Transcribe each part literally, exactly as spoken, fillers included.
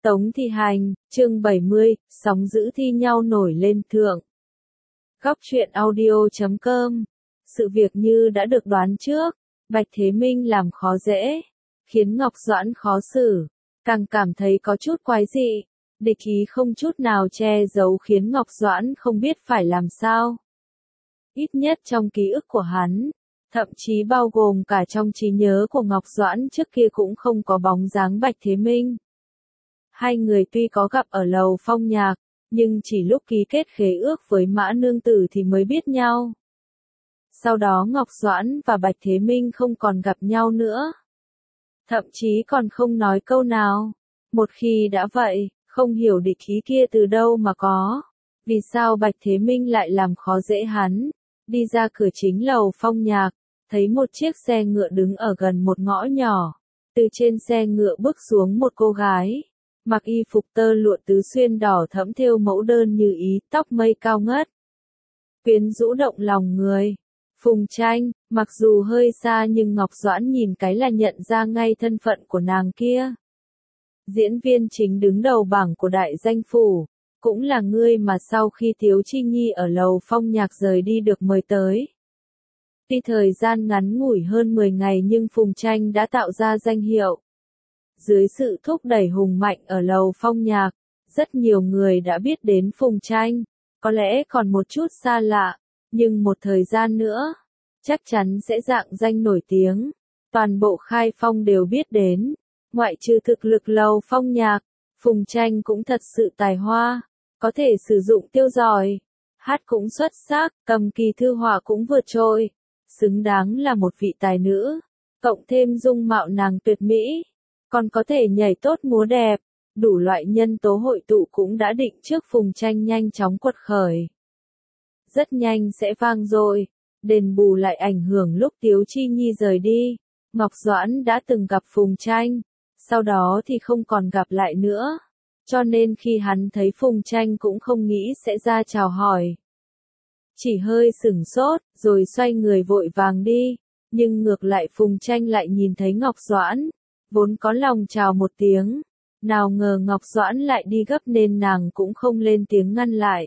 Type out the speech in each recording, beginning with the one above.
Tống Thi Hành, chương bảy mươi, sóng dữ thi nhau nổi lên thượng. Góc truyện audio chấm com. Sự việc như đã được đoán trước, Bạch Thế Minh làm khó dễ, khiến Ngọc Doãn khó xử, càng cảm thấy có chút quái dị, địch ý không chút nào che giấu khiến Ngọc Doãn không biết phải làm sao. Ít nhất trong ký ức của hắn, thậm chí bao gồm cả trong trí nhớ của Ngọc Doãn trước kia cũng không có bóng dáng Bạch Thế Minh. Hai người tuy có gặp ở lầu Phong Nhạc, nhưng chỉ lúc ký kết khế ước với Mã Nương Tử thì mới biết nhau. Sau đó Ngọc Doãn và Bạch Thế Minh không còn gặp nhau nữa. Thậm chí còn không nói câu nào. Một khi đã vậy, không hiểu địch ý kia từ đâu mà có. Vì sao Bạch Thế Minh lại làm khó dễ hắn? Đi ra cửa chính lầu Phong Nhạc, thấy một chiếc xe ngựa đứng ở gần một ngõ nhỏ. Từ trên xe ngựa bước xuống một cô gái. Mặc y phục tơ lụa tứ xuyên đỏ thẫm thêu mẫu đơn như ý, tóc mây cao ngất. Quyến rũ động lòng người. Phùng Tranh, mặc dù hơi xa nhưng Ngọc Doãn nhìn cái là nhận ra ngay thân phận của nàng kia. Diễn viên chính đứng đầu bảng của đại danh phủ, cũng là người mà sau khi Tiếu Chi Nhi ở lầu Phong Nhạc rời đi được mời tới. Tuy thời gian ngắn ngủi hơn mười ngày nhưng Phùng Tranh đã tạo ra danh hiệu. Dưới sự thúc đẩy hùng mạnh ở lầu Phong Nhạc, rất nhiều người đã biết đến Phùng Tranh, có lẽ còn một chút xa lạ, nhưng một thời gian nữa, chắc chắn sẽ rạng danh nổi tiếng, toàn bộ Khai Phong đều biết đến, ngoại trừ thực lực lầu Phong Nhạc, Phùng Tranh cũng thật sự tài hoa, có thể sử dụng tiêu giỏi, hát cũng xuất sắc, cầm kỳ thư họa cũng vượt trội, xứng đáng là một vị tài nữ, cộng thêm dung mạo nàng tuyệt mỹ. Còn có thể nhảy tốt múa đẹp, đủ loại nhân tố hội tụ cũng đã định trước Phùng Tranh nhanh chóng quật khởi. Rất nhanh sẽ vang dội, đền bù lại ảnh hưởng lúc Tiếu Chi Nhi rời đi, Ngọc Doãn đã từng gặp Phùng Tranh, sau đó thì không còn gặp lại nữa, cho nên khi hắn thấy Phùng Tranh cũng không nghĩ sẽ ra chào hỏi. Chỉ hơi sửng sốt, rồi xoay người vội vàng đi, nhưng ngược lại Phùng Tranh lại nhìn thấy Ngọc Doãn. Vốn có lòng chào một tiếng, nào ngờ Ngọc Doãn lại đi gấp nên nàng cũng không lên tiếng ngăn lại.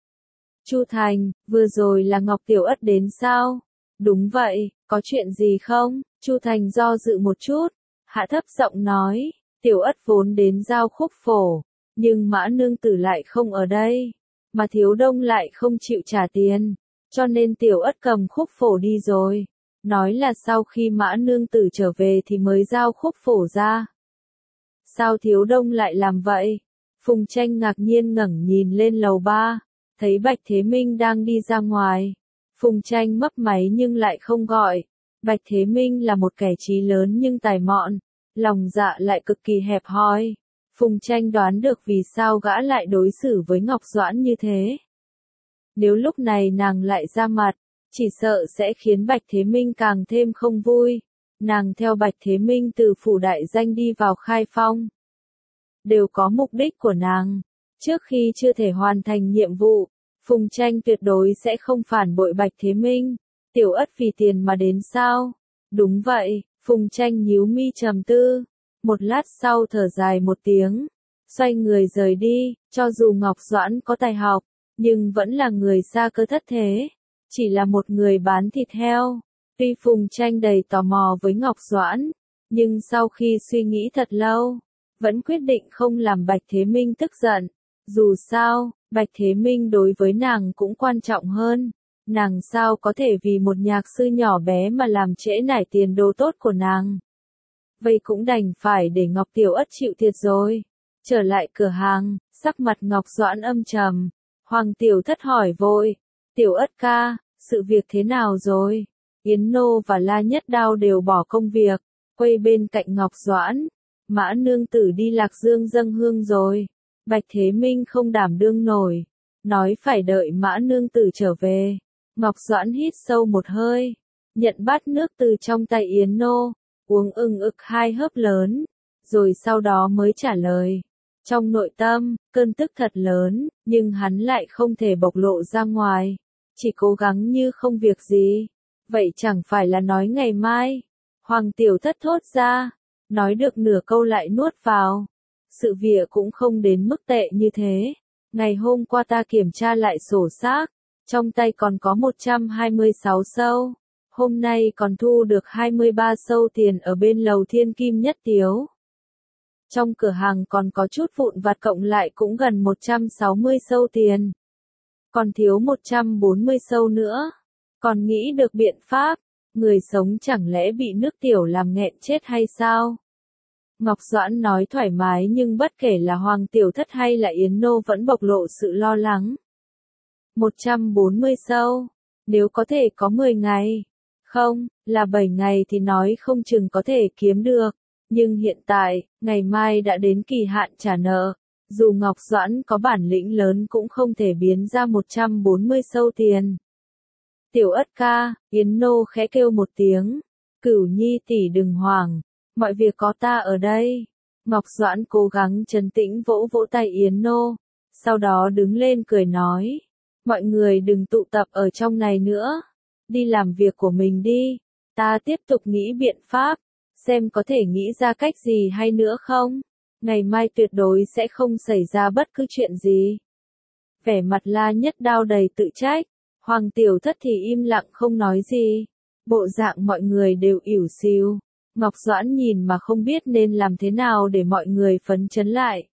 Chu Thành, vừa rồi là Ngọc Tiểu Ất đến sao? Đúng vậy, có chuyện gì không? Chu Thành do dự một chút, hạ thấp giọng nói, Tiểu Ất vốn đến giao khúc phổ, nhưng Mã Nương Tử lại không ở đây, mà Thiếu Đông lại không chịu trả tiền, cho nên Tiểu Ất cầm khúc phổ đi rồi. Nói là sau khi Mã Nương Tử trở về thì mới giao khúc phổ ra. Sao Thiếu Đông lại làm vậy? Phùng Tranh ngạc nhiên ngẩng nhìn lên lầu ba, thấy Bạch Thế Minh đang đi ra ngoài. Phùng Tranh mấp máy nhưng lại không gọi. Bạch Thế Minh là một kẻ trí lớn nhưng tài mọn, lòng dạ lại cực kỳ hẹp hòi. Phùng Tranh đoán được vì sao gã lại đối xử với Ngọc Doãn như thế. Nếu lúc này nàng lại ra mặt, chỉ sợ sẽ khiến Bạch Thế Minh càng thêm không vui. Nàng theo Bạch Thế Minh từ phủ đại danh đi vào Khai Phong. Đều có mục đích của nàng. Trước khi chưa thể hoàn thành nhiệm vụ, Phùng Tranh tuyệt đối sẽ không phản bội Bạch Thế Minh. Tiểu Ất vì tiền mà đến sao? Đúng vậy, Phùng Tranh nhíu mi trầm tư. Một lát sau thở dài một tiếng. Xoay người rời đi, cho dù Ngọc Doãn có tài học, nhưng vẫn là người xa cơ thất thế. Chỉ là một người bán thịt heo. Tuy Phùng Tranh đầy tò mò với Ngọc Doãn, nhưng sau khi suy nghĩ thật lâu, vẫn quyết định không làm Bạch Thế Minh tức giận. Dù sao, Bạch Thế Minh đối với nàng cũng quan trọng hơn. Nàng sao có thể vì một nhạc sư nhỏ bé mà làm trễ nải tiền đồ tốt của nàng. Vậy cũng đành phải để Ngọc Tiểu Ất chịu thiệt rồi. Trở lại cửa hàng, sắc mặt Ngọc Doãn âm trầm. Hoàng Tiểu Thất hỏi vội, Tiểu Ất ca, sự việc thế nào rồi? Yến Nô và La Nhất Đao đều bỏ công việc, quay bên cạnh Ngọc Doãn. Mã Nương Tử đi Lạc Dương dâng hương rồi. Bạch Thế Minh không đảm đương nổi, nói phải đợi Mã Nương Tử trở về. Ngọc Doãn hít sâu một hơi, nhận bát nước từ trong tay Yến Nô, uống ưng ực hai hớp lớn, rồi sau đó mới trả lời. Trong nội tâm, cơn tức thật lớn, nhưng hắn lại không thể bộc lộ ra ngoài, chỉ cố gắng như không việc gì. Vậy chẳng phải là nói ngày mai? Hoàng Tiểu Thất thốt ra, nói được nửa câu lại nuốt vào. Sự việc cũng không đến mức tệ như thế. Ngày hôm qua ta kiểm tra lại sổ xác, trong tay còn có một trăm hai mươi sáu sâu. Hôm nay còn thu được hai mươi ba sâu tiền ở bên lầu Thiên Kim Nhất Tiếu. Trong cửa hàng còn có chút vụn vặt cộng lại cũng gần một trăm sáu mươi sâu tiền. Còn thiếu một trăm bốn mươi sâu nữa. Còn nghĩ được biện pháp, người sống chẳng lẽ bị nước tiểu làm nghẹn chết hay sao? Ngọc Doãn nói thoải mái nhưng bất kể là Hoàng Tiểu Thất hay là Yến Nô vẫn bộc lộ sự lo lắng. một trăm bốn mươi sâu, nếu có thể có mười ngày, không, là bảy ngày thì nói không chừng có thể kiếm được, nhưng hiện tại, ngày mai đã đến kỳ hạn trả nợ, dù Ngọc Doãn có bản lĩnh lớn cũng không thể biến ra một trăm bốn mươi sâu tiền. Tiểu Ất ca, Yến Nô khẽ kêu một tiếng, Cửu Nhi tỷ đừng hoảng, mọi việc có ta ở đây. Ngọc Doãn cố gắng trấn tĩnh vỗ vỗ tay Yến Nô, sau đó đứng lên cười nói, mọi người đừng tụ tập ở trong này nữa, đi làm việc của mình đi, ta tiếp tục nghĩ biện pháp, xem có thể nghĩ ra cách gì hay nữa không, ngày mai tuyệt đối sẽ không xảy ra bất cứ chuyện gì. Vẻ mặt La Nhất Đao đầy tự trách, Hoàng Tiểu Thất thì im lặng không nói gì, bộ dạng mọi người đều ỉu xìu. Ngọc Doãn nhìn mà không biết nên làm thế nào để mọi người phấn chấn lại.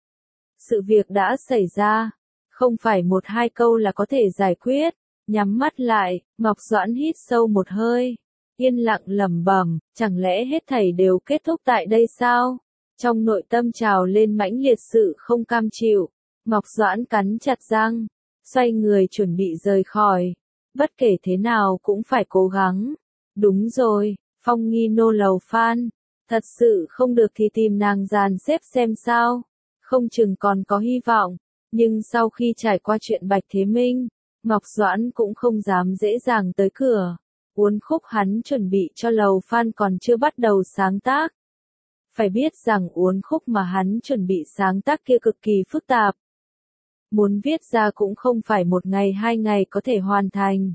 Sự việc đã xảy ra, không phải một hai câu là có thể giải quyết. Nhắm mắt lại, Ngọc Doãn hít sâu một hơi, yên lặng lẩm bẩm, chẳng lẽ hết thảy đều kết thúc tại đây sao? Trong nội tâm trào lên mãnh liệt sự không cam chịu, Ngọc Doãn cắn chặt răng, xoay người chuẩn bị rời khỏi. Bất kể thế nào cũng phải cố gắng. Đúng rồi. Phong Nghi Nô lầu Phan, thật sự không được thì tìm nàng dàn xếp xem sao, không chừng còn có hy vọng, nhưng sau khi trải qua chuyện Bạch Thế Minh, Ngọc Doãn cũng không dám dễ dàng tới cửa, uốn khúc hắn chuẩn bị cho lầu Phan còn chưa bắt đầu sáng tác. Phải biết rằng uốn khúc mà hắn chuẩn bị sáng tác kia cực kỳ phức tạp. Muốn viết ra cũng không phải một ngày hai ngày có thể hoàn thành.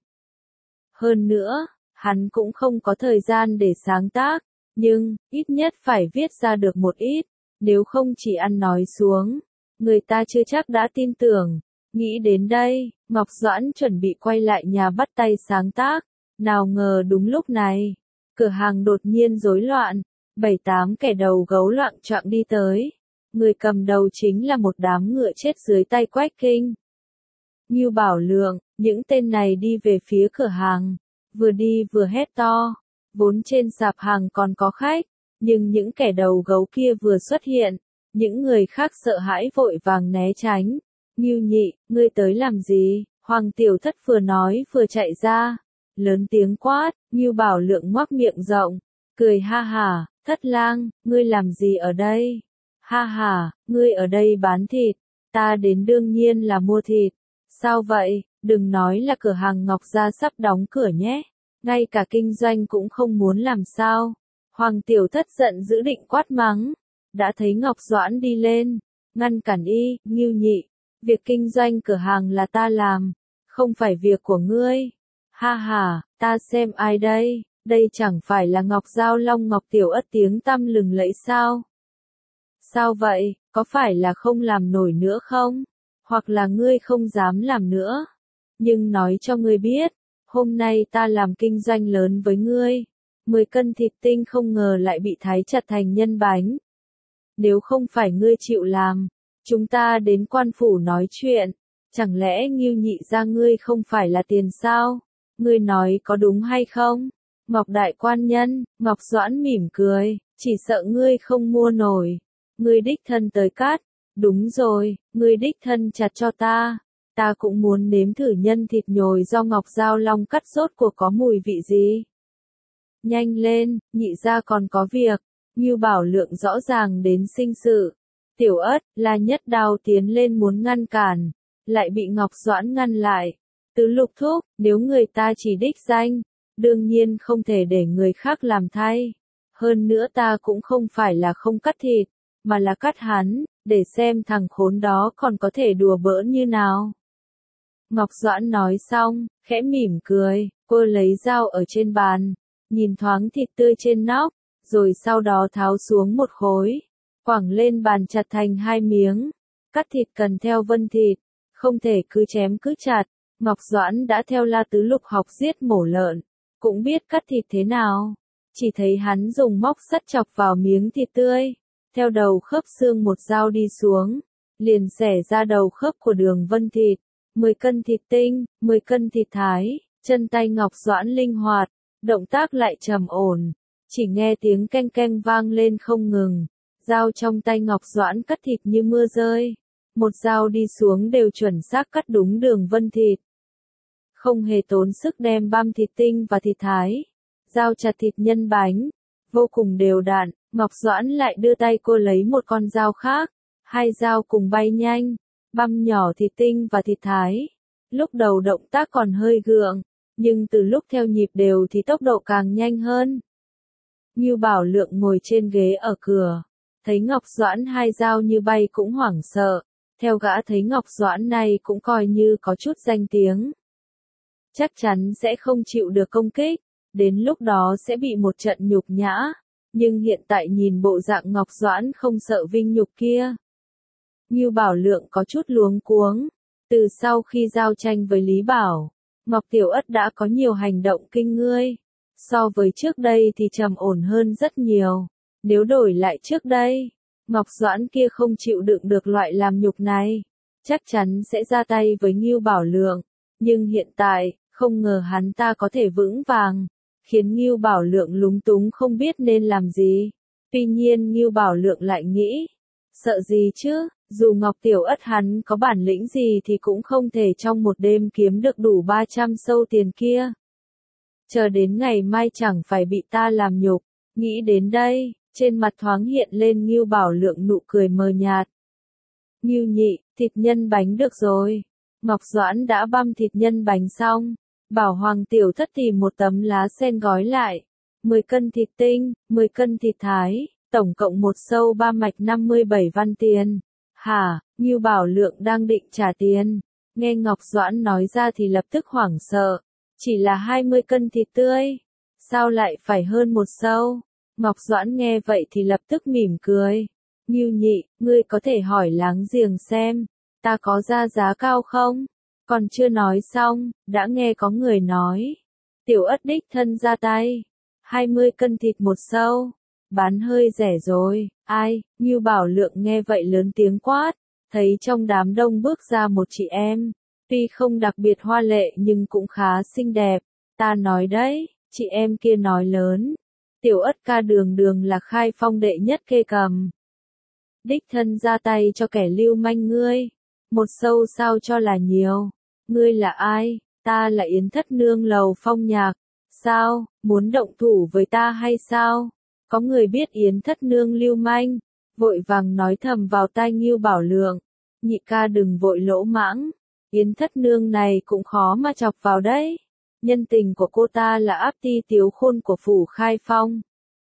Hơn nữa, hắn cũng không có thời gian để sáng tác, nhưng, ít nhất phải viết ra được một ít, nếu không chỉ ăn nói xuống, người ta chưa chắc đã tin tưởng. Nghĩ đến đây, Ngọc Doãn chuẩn bị quay lại nhà bắt tay sáng tác, nào ngờ đúng lúc này, cửa hàng đột nhiên rối loạn, bảy tám kẻ đầu gấu loạn choạng đi tới, người cầm đầu chính là một đám ngựa chết dưới tay Quách Kinh. Ngưu Bảo Lượng, những tên này đi về phía cửa hàng. Vừa đi vừa hét to, vốn trên sạp hàng còn có khách, nhưng những kẻ đầu gấu kia vừa xuất hiện, những người khác sợ hãi vội vàng né tránh. Ngưu Nhị, ngươi tới làm gì? Hoàng Tiểu Thất vừa nói vừa chạy ra, lớn tiếng quát. Ngưu Bảo Lượng ngoác miệng rộng, cười ha hả, Thất Lang, ngươi làm gì ở đây? Ha ha, ngươi ở đây bán thịt, ta đến đương nhiên là mua thịt. Sao vậy? Đừng nói là cửa hàng Ngọc Gia sắp đóng cửa nhé. Ngay cả kinh doanh cũng không muốn làm sao. Hoàng Tiểu Thất giận dữ định quát mắng. Đã thấy Ngọc Doãn đi lên. Ngăn cản y, Ngưu Nhị. Việc kinh doanh cửa hàng là ta làm. Không phải việc của ngươi. Ha ha, ta xem ai đây. Đây chẳng phải là Ngọc Giao Long Ngọc Tiểu Ất tiếng tăm lừng lẫy sao? Sao vậy, có phải là không làm nổi nữa không? Hoặc là ngươi không dám làm nữa? Nhưng nói cho ngươi biết, hôm nay ta làm kinh doanh lớn với ngươi. Mười cân thịt tinh không ngờ lại bị thái chặt thành nhân bánh. Nếu không phải ngươi chịu làm, chúng ta đến quan phủ nói chuyện. Chẳng lẽ Ngưu Nhị gia ngươi không phải là tiền sao? Ngươi nói có đúng hay không? Ngọc Đại Quan Nhân, Ngọc Doãn mỉm cười, chỉ sợ ngươi không mua nổi. Ngươi đích thân tới cắt. Đúng rồi, ngươi đích thân chặt cho ta. Ta cũng muốn nếm thử nhân thịt nhồi do Ngọc Giao Long cắt rốt cuộc có mùi vị gì. Nhanh lên, nhị gia còn có việc. Ngưu Bảo Lượng rõ ràng đến sinh sự. Tiểu Ất, La Nhất Đao tiến lên muốn ngăn cản, lại bị Ngọc Doãn ngăn lại. Tứ Lục thúc, nếu người ta chỉ đích danh, đương nhiên không thể để người khác làm thay. Hơn nữa ta cũng không phải là không cắt thịt, mà là cắt hắn, để xem thằng khốn đó còn có thể đùa bỡn như nào. Ngọc Doãn nói xong, khẽ mỉm cười, cô lấy dao ở trên bàn, nhìn thoáng thịt tươi trên nóc, rồi sau đó tháo xuống một khối. quẳng lên bàn chặt thành hai miếng. Cắt thịt cần theo vân thịt, không thể cứ chém cứ chặt. Ngọc Doãn đã theo La Tứ Lục học giết mổ lợn, cũng biết cắt thịt thế nào. Chỉ thấy hắn dùng móc sắt chọc vào miếng thịt tươi, theo đầu khớp xương một dao đi xuống, liền xẻ ra đầu khớp của đường vân thịt. mười cân thịt tinh, mười cân thịt thái, chân tay Ngọc Doãn linh hoạt, động tác lại trầm ổn. Chỉ nghe tiếng keng keng vang lên không ngừng, dao trong tay Ngọc Doãn cắt thịt như mưa rơi. Một dao đi xuống đều chuẩn xác cắt đúng đường vân thịt. Không hề tốn sức đem băm thịt tinh và thịt thái. Dao chặt thịt nhân bánh, vô cùng đều đặn. Ngọc Doãn lại đưa tay cô lấy một con dao khác. Hai dao cùng bay nhanh, băm nhỏ thịt tinh và thịt thái. Lúc đầu động tác còn hơi gượng, nhưng từ lúc theo nhịp đều thì tốc độ càng nhanh hơn. Ngưu Bảo Lượng ngồi trên ghế ở cửa, thấy Ngọc Doãn hai dao như bay cũng hoảng sợ. Theo gã thấy Ngọc Doãn này cũng coi như có chút danh tiếng. Chắc chắn sẽ không chịu được công kích, đến lúc đó sẽ bị một trận nhục nhã. Nhưng hiện tại nhìn bộ dạng Ngọc Doãn không sợ vinh nhục kia. Ngưu Bảo Lượng có chút luống cuống. Từ sau khi giao tranh với Lý Bảo, Ngọc Tiểu Ất đã có nhiều hành động kinh ngươi. So với trước đây thì trầm ổn hơn rất nhiều. Nếu đổi lại trước đây, Ngọc Doãn kia không chịu đựng được loại làm nhục này, chắc chắn sẽ ra tay với Ngưu Bảo Lượng. Nhưng hiện tại, không ngờ hắn ta có thể vững vàng, khiến Ngưu Bảo Lượng lúng túng không biết nên làm gì. Tuy nhiên Ngưu Bảo Lượng lại nghĩ, sợ gì chứ, dù Ngọc Tiểu Ất hắn có bản lĩnh gì thì cũng không thể trong một đêm kiếm được đủ ba trăm sâu tiền kia. Chờ đến ngày mai chẳng phải bị ta làm nhục. Nghĩ đến đây, trên mặt thoáng hiện lên Ngưu Bảo Lượng nụ cười mờ nhạt. Ngưu nhị, thịt nhân bánh được rồi. Ngọc Doãn đã băm thịt nhân bánh xong, bảo Hoàng Tiểu Thất tìm một tấm lá sen gói lại. mười cân thịt tinh, mười cân thịt thái, tổng cộng một sâu ba mạch năm mươi bảy văn tiền. Hả, Ngưu Bảo Lượng đang định trả tiền. Nghe Ngọc Doãn nói ra thì lập tức hoảng sợ. Chỉ là hai mươi cân thịt tươi. Sao lại phải hơn một sâu? Ngọc Doãn nghe vậy thì lập tức mỉm cười. Ngưu nhị, ngươi có thể hỏi láng giềng xem, ta có ra giá cao không? Còn chưa nói xong, đã nghe có người nói. Tiểu Ất đích thân ra tay. hai mươi cân thịt một sâu. Bán hơi rẻ rồi, ai? Ngưu Bảo Lượng nghe vậy lớn tiếng quát. Thấy trong đám đông bước ra một chị em. Tuy không đặc biệt hoa lệ nhưng cũng khá xinh đẹp. Ta nói đấy, chị em kia nói lớn. Tiểu Ất ca đường đường là Khai Phong đệ nhất kê cầm. Đích thân ra tay cho kẻ lưu manh ngươi. Một sâu sao cho là nhiều. Ngươi là ai? Ta là Yến Thất Nương Lầu Phong Nhạc. Sao, muốn động thủ với ta hay sao? Có người biết Yến Thất Nương lưu manh, vội vàng nói thầm vào tai Ngưu Bảo Lượng. Nhị ca đừng vội lỗ mãng. Yến Thất Nương này cũng khó mà chọc vào đấy. Nhân tình của cô ta là áp ti Tiếu Khôn của phủ Khai Phong.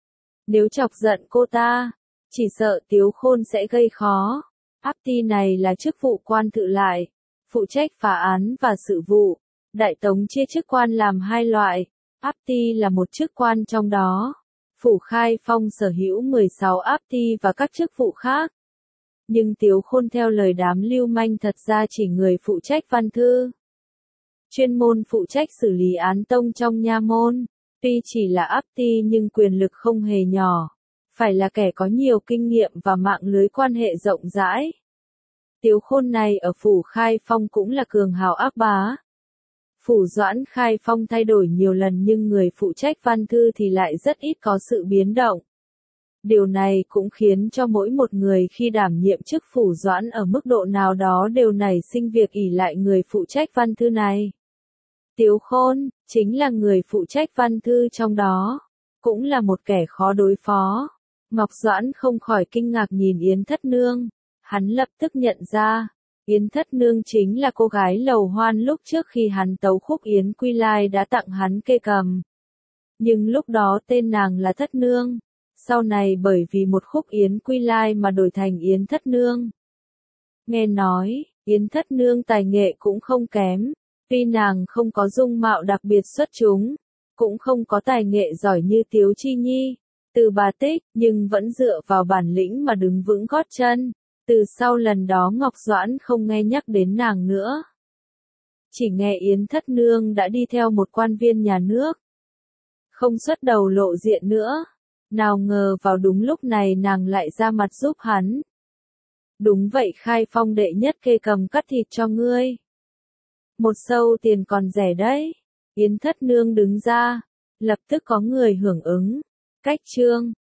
Nếu chọc giận cô ta, chỉ sợ Tiếu Khôn sẽ gây khó. Áp ti này là chức vụ quan tự lại, phụ trách phá án và sự vụ. Đại Tống chia chức quan làm hai loại, áp ti là một chức quan trong đó. Phủ Khai Phong sở hữu mười sáu áp ti và các chức vụ khác. Nhưng Tiếu Khôn theo lời đám lưu manh thật ra chỉ người phụ trách văn thư. Chuyên môn phụ trách xử lý án tông trong nha môn. Tuy chỉ là áp ti nhưng quyền lực không hề nhỏ. Phải là kẻ có nhiều kinh nghiệm và mạng lưới quan hệ rộng rãi. Tiếu Khôn này ở phủ Khai Phong cũng là cường hào ác bá. Phủ Doãn Khai Phong thay đổi nhiều lần nhưng người phụ trách văn thư thì lại rất ít có sự biến động. Điều này cũng khiến cho mỗi một người khi đảm nhiệm chức phủ Doãn ở mức độ nào đó đều nảy sinh việc ỷ lại người phụ trách văn thư này. Tiếu Khôn, chính là người phụ trách văn thư trong đó, cũng là một kẻ khó đối phó. Ngọc Doãn không khỏi kinh ngạc nhìn Yến Thất Nương, hắn lập tức nhận ra, Yến Thất Nương chính là cô gái Lầu Hoan lúc trước khi hắn tấu khúc Yến Quy Lai đã tặng hắn kê cầm. Nhưng lúc đó tên nàng là Thất Nương, sau này bởi vì một khúc Yến Quy Lai mà đổi thành Yến Thất Nương. Nghe nói, Yến Thất Nương tài nghệ cũng không kém, tuy nàng không có dung mạo đặc biệt xuất chúng, cũng không có tài nghệ giỏi như Tiếu Chi Nhi, từ bà Tích, nhưng vẫn dựa vào bản lĩnh mà đứng vững gót chân. Từ sau lần đó Ngọc Doãn không nghe nhắc đến nàng nữa. Chỉ nghe Yến Thất Nương đã đi theo một quan viên nhà nước. Không xuất đầu lộ diện nữa. Nào ngờ vào đúng lúc này nàng lại ra mặt giúp hắn. Đúng vậy, Khai Phong đệ nhất kê cầm cắt thịt cho ngươi. Một sâu tiền còn rẻ đấy. Yến Thất Nương đứng ra. Lập tức có người hưởng ứng. Cách chương.